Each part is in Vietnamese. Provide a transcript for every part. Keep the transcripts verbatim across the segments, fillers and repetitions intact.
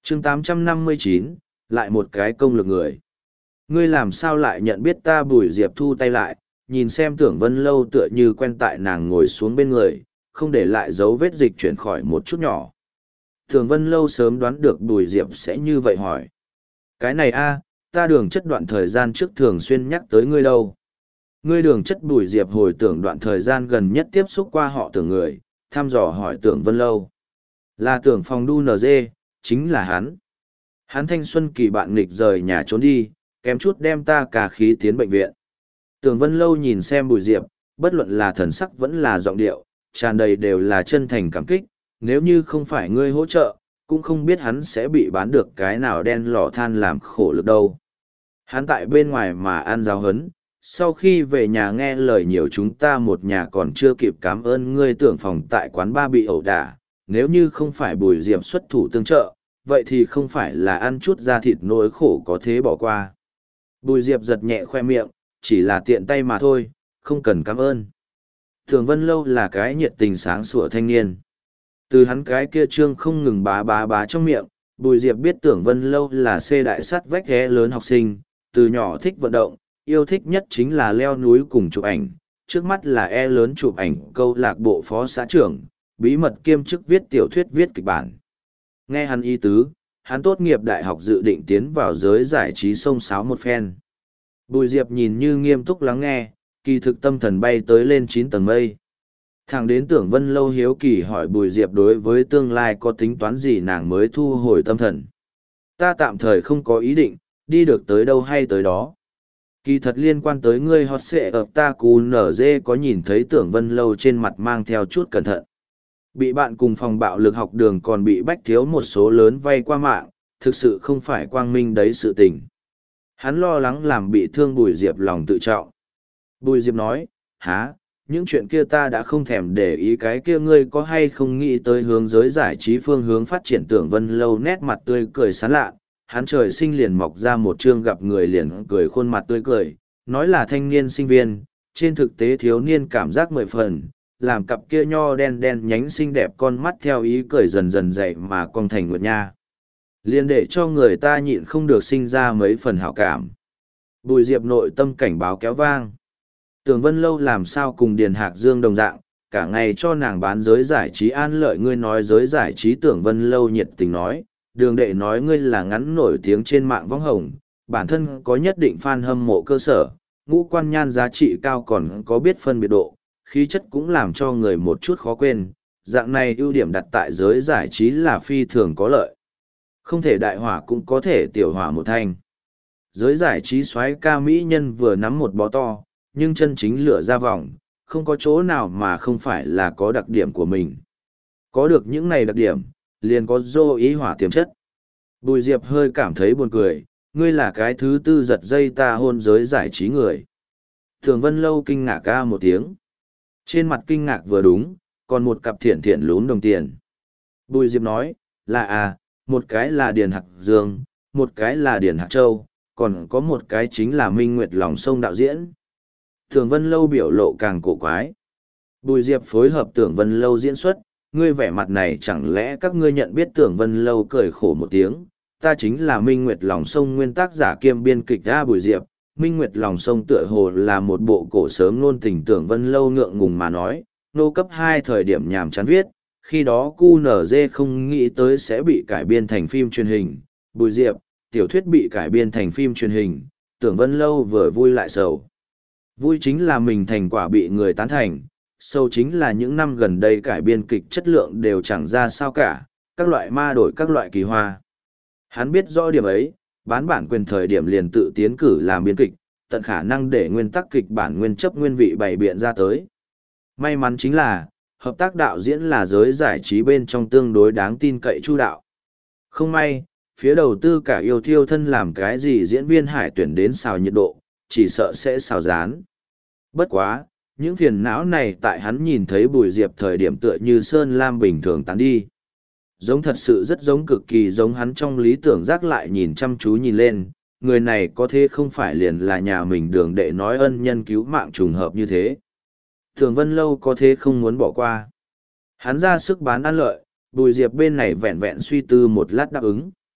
chương tám trăm năm mươi chín, lại một cái công lực người. Ngươi làm sao lại nhận biết ta? Bùi Diệp thu tay lại, nhìn xem Tưởng Vân Lâu tựa như quen tại nàng ngồi xuống bên người, không để lại dấu vết dịch chuyển khỏi một chút nhỏ. Tưởng Vân Lâu sớm đoán được Bùi Diệp sẽ như vậy hỏi. Cái này a, ta Đường Chất đoạn thời gian trước thường xuyên nhắc tới ngươi đâu. Ngươi Đường Chất. Bùi Diệp hồi tưởng đoạn thời gian gần nhất tiếp xúc qua họ Tưởng người, thăm dò hỏi Tưởng Vân Lâu. Là Tưởng Phòng Đu en giê, chính là hắn. Hắn thanh xuân kỳ bạn nghịch rời nhà trốn đi, kém chút đem ta cả khí tiến bệnh viện. Tưởng Vân Lâu nhìn xem Bùi Diệp, bất luận là thần sắc vẫn là giọng điệu, tràn đầy đều là chân thành cảm kích. Nếu như không phải ngươi hỗ trợ, cũng không biết hắn sẽ bị bán được cái nào đen lò than làm khổ lực đâu. Hắn tại bên ngoài mà ăn giáo hấn, sau khi về nhà nghe lời nhiều chúng ta một nhà còn chưa kịp cảm ơn ngươi. Tưởng Phòng tại quán ba bị ẩu đả, nếu như không phải Bùi Diệp xuất thủ tương trợ, vậy thì không phải là ăn chút da thịt nỗi khổ có thế bỏ qua. Bùi Diệp giật nhẹ khoe miệng, chỉ là tiện tay mà thôi, không cần cảm ơn. Tưởng Vân Lâu là cái nhiệt tình sáng sủa thanh niên. Từ hắn cái kia trương không ngừng bá bá bá trong miệng, Bùi Diệp biết Tưởng Vân Lâu là xê đại sắt vách ghé lớn học sinh, từ nhỏ thích vận động, yêu thích nhất chính là leo núi cùng chụp ảnh. Trước mắt là E lớn chụp ảnh câu lạc bộ phó xã trưởng, bí mật kiêm chức viết tiểu thuyết viết kịch bản. Nghe hắn ý tứ, hắn tốt nghiệp đại học dự định tiến vào giới giải trí xông xáo một phen. Bùi Diệp nhìn như nghiêm túc lắng nghe, kỳ thực tâm thần bay tới lên chín tầng mây. Thẳng đến Tưởng Vân Lâu hiếu kỳ hỏi Bùi Diệp đối với tương lai có tính toán gì, nàng mới thu hồi tâm thần. Ta tạm thời không có ý định, đi được tới đâu hay tới đó. Kỳ thật liên quan tới ngươi hot xệ ập ta cù nở dê có nhìn thấy Tưởng Vân Lâu trên mặt mang theo chút cẩn thận. Bị bạn cùng phòng bạo lực học đường còn bị bách thiếu một số lớn vay qua mạng, thực sự không phải quang minh đấy sự tình. Hắn lo lắng làm bị thương Bùi Diệp lòng tự trọng. Bùi Diệp nói, há, những chuyện kia ta đã không thèm để ý, cái kia ngươi có hay không nghĩ tới hướng giới giải trí phương hướng phát triển? Tưởng Vân Lâu nét mặt tươi cười sán lạ, hắn trời sinh liền mọc ra một trương gặp người liền cười khuôn mặt tươi cười, nói là thanh niên sinh viên, trên thực tế thiếu niên cảm giác mười phần, làm cặp kia nho đen đen nhánh xinh đẹp con mắt theo ý cười dần dần dậy mà cong thành nguyệt nha. Liền để cho người ta nhịn không được sinh ra mấy phần hảo cảm. Bùi Diệp nội tâm cảnh báo kéo vang. Tưởng Vân Lâu làm sao cùng Điền Hạc Dương đồng dạng, cả ngày cho nàng bán giới giải trí an lợi. Ngươi nói giới giải trí? Tưởng Vân Lâu nhiệt tình nói, Đường đệ nói ngươi là ngắn nổi tiếng trên mạng võng hồng, bản thân có nhất định fan hâm mộ cơ sở, ngũ quan nhan giá trị cao, còn có biết phân biệt độ, khí chất cũng làm cho người một chút khó quên. Dạng này ưu điểm đặt tại giới giải trí là phi thường có lợi. Không thể đại hỏa cũng có thể tiểu hỏa một thanh. Giới giải trí soái ca mỹ nhân vừa nắm một bó to, nhưng chân chính lửa ra vòng, không có chỗ nào mà không phải là có đặc điểm của mình. Có được những này đặc điểm, liền có dô ý hỏa tiềm chất. Bùi Diệp hơi cảm thấy buồn cười, ngươi là cái thứ tư giật dây ta hôn giới giải trí người. Tưởng Vân Lâu kinh ngạc ca một tiếng. Trên mặt kinh ngạc vừa đúng, còn một cặp thiện thiện lún đồng tiền. Bùi Diệp nói, là à, một cái là Điền Hạc Dương, một cái là Điền Hạc Châu, còn có một cái chính là Minh Nguyệt lòng sông đạo diễn. Tưởng Vân Lâu biểu lộ càng cổ quái. Bùi Diệp phối hợp Tưởng Vân Lâu diễn xuất, ngươi vẻ mặt này chẳng lẽ các ngươi nhận biết? Tưởng Vân Lâu cười khổ một tiếng, ta chính là Minh Nguyệt lòng sông nguyên tác giả kiêm biên kịch ra. Bùi Diệp, Minh Nguyệt lòng sông tựa hồ là một bộ cổ sớm ngôn tình. Tưởng Vân Lâu ngượng ngùng mà nói, nô cấp hai thời điểm nhàm chán viết, khi đó cu nở dê không nghĩ tới sẽ bị cải biên thành phim truyền hình. Bùi Diệp, tiểu thuyết bị cải biên thành phim truyền hình, Tưởng Vân Lâu vừa vui lại sầu. Vui chính là mình thành quả bị người tán thành, sâu chính là những năm gần đây cải biên kịch chất lượng đều chẳng ra sao cả, các loại ma đổi các loại kỳ hoa. Hắn biết rõ điểm ấy, bán bản quyền thời điểm liền tự tiến cử làm biên kịch, tận khả năng để nguyên tắc kịch bản nguyên chấp nguyên vị bày biện ra tới. May mắn chính là, hợp tác đạo diễn là giới giải trí bên trong tương đối đáng tin cậy chu đạo. Không may, phía đầu tư cả yêu thiêu thân làm cái gì diễn viên hải tuyển đến xào nhiệt độ, chỉ sợ sẽ xào rán. Bất quá, những phiền não này tại hắn nhìn thấy Bùi Diệp thời điểm tựa như sơn lam bình thường tán đi. Giống thật sự rất giống, cực kỳ giống hắn trong lý tưởng giác. Lại nhìn chăm chú nhìn lên, người này có thế không phải liền là nhà mình Đường đệ nói ân nhân cứu mạng trùng hợp như thế. Tưởng Vân Lâu có thế không muốn bỏ qua. Hắn ra sức bán ăn lợi, Bùi Diệp bên này vẹn vẹn suy tư một lát đáp ứng.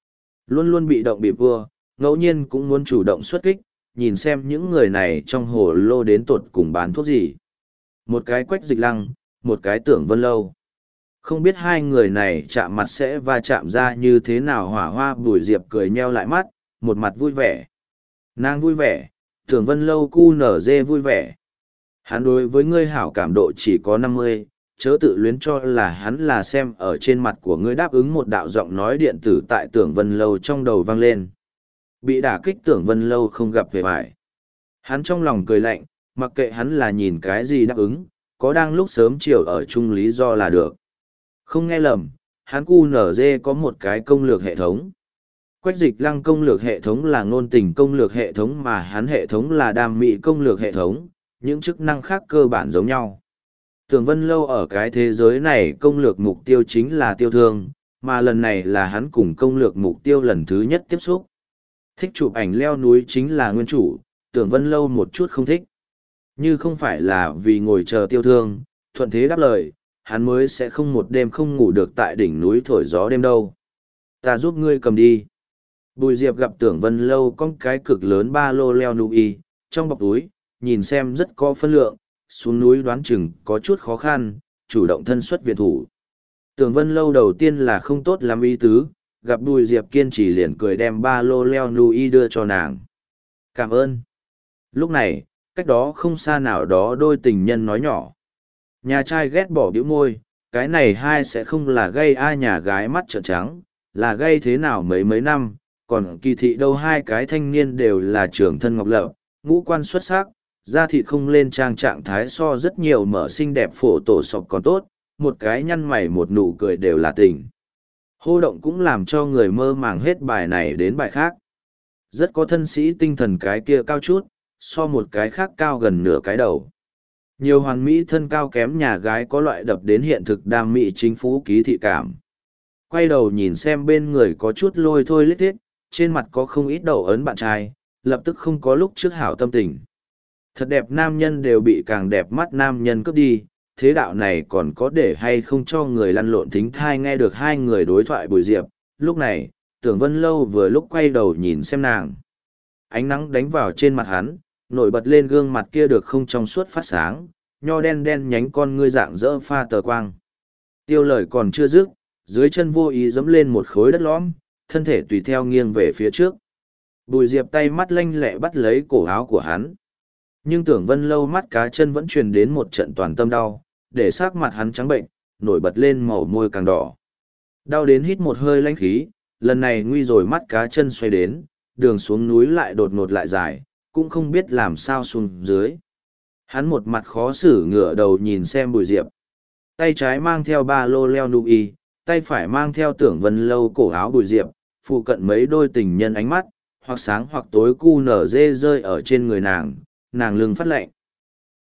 Luôn luôn bị động bị vua, ngẫu nhiên cũng muốn chủ động xuất kích, nhìn xem những người này trong hồ lô đến tột cùng bán thuốc gì. Một cái Quách Dịch Lăng, một cái Tưởng Vân Lâu. Không biết hai người này chạm mặt sẽ va chạm ra như thế nào. Hỏa Hoa Bùi Diệp cười nheo lại mắt, một mặt vui vẻ. Nàng vui vẻ, Tưởng Vân Lâu cu nở dê vui vẻ. Hắn đối với ngươi hảo cảm độ chỉ có năm mươi, chớ tự luyến cho là hắn là xem ở trên mặt của ngươi. Đáp ứng một đạo giọng nói điện tử tại Tưởng Vân Lâu trong đầu vang lên. Bị đả kích Tưởng Vân Lâu không gặp về vải. Hắn trong lòng cười lạnh, mặc kệ hắn là nhìn cái gì đáp ứng, có đang lúc sớm chiều ở chung lý do là được. Không nghe lầm, hắn cu nở dê có một cái công lược hệ thống. Quách Dịch Lăng công lược hệ thống là ngôn tình công lược hệ thống, mà hắn hệ thống là đam mỹ công lược hệ thống, những chức năng khác cơ bản giống nhau. Tưởng Vân Lâu ở cái thế giới này công lược mục tiêu chính là tiêu thương, mà lần này là hắn cùng công lược mục tiêu lần thứ nhất tiếp xúc. Thích chụp ảnh leo núi chính là nguyên chủ, Tưởng Vân Lâu một chút không thích. Như không phải là vì ngồi chờ tiêu thương, thuận thế đáp lời, hắn mới sẽ không một đêm không ngủ được tại đỉnh núi thổi gió đêm đâu. Ta giúp ngươi cầm đi. Bùi Diệp gặp Tưởng Vân Lâu con cái cực lớn ba lô leo núi, trong bọc túi, nhìn xem rất có phân lượng, xuống núi đoán chừng có chút khó khăn, chủ động thân xuất viện thủ. Tưởng Vân Lâu đầu tiên là không tốt lắm ý tứ, gặp Bùi Diệp kiên trì liền cười đem ba lô leo núi đưa cho nàng. Cảm ơn. Lúc này, cách đó không xa nào đó đôi tình nhân nói nhỏ. Nhà trai ghét bỏ bĩu môi, cái này hai sẽ không là gây ai nhà gái mắt trợn trắng, là gây thế nào mấy mấy năm, còn kỳ thị đâu. Hai cái thanh niên đều là trưởng thân ngọc lập, ngũ quan xuất sắc, da thịt không lên trang trạng thái so rất nhiều mở xinh đẹp phổ tổ sọc còn tốt, một cái nhăn mày một nụ cười đều là tình. Hô động cũng làm cho người mơ màng hết bài này đến bài khác. Rất có thân sĩ tinh thần, cái kia cao chút, so một cái khác cao gần nửa cái đầu. Nhiều hoàn mỹ thân cao kém nhà gái có loại đập đến hiện thực đam mỹ chính phú ký thị cảm. Quay đầu nhìn xem bên người có chút lôi thôi lít thiết, trên mặt có không ít đầu ấn bạn trai, lập tức không có lúc trước hảo tâm tình. Thật đẹp nam nhân đều bị càng đẹp mắt nam nhân cướp đi, thế đạo này còn có để hay không cho người lăn lộn thính thai. Nghe được hai người đối thoại Bùi Diệp, lúc này, Tưởng Vân Lâu vừa lúc quay đầu nhìn xem nàng. Ánh nắng đánh vào trên mặt hắn, nổi bật lên gương mặt kia được không trong suốt phát sáng, nho đen đen nhánh con ngươi dạng dỡ pha tờ quang. Tiêu lời còn chưa dứt, dưới chân vô ý giẫm lên một khối đất lõm, thân thể tùy theo nghiêng về phía trước. Bùi Diệp tay mắt lanh lẹ bắt lấy cổ áo của hắn. Nhưng Tưởng Vân Lâu mắt cá chân vẫn truyền đến một trận toàn tâm đau, để sắc mặt hắn trắng bệnh, nổi bật lên màu môi càng đỏ. Đau đến hít một hơi lãnh khí, lần này nguy rồi mắt cá chân xoay đến, đường xuống núi lại đột ngột lại dài, cũng không biết làm sao xuống dưới. Hắn một mặt khó xử ngửa đầu nhìn xem Bùi Diệp. Tay trái mang theo ba lô leo núi, tay phải mang theo Tưởng Vân Lâu cổ áo Bùi Diệp, phụ cận mấy đôi tình nhân ánh mắt, hoặc sáng hoặc tối cu nở dê rơi ở trên người nàng, nàng lưng phát lạnh.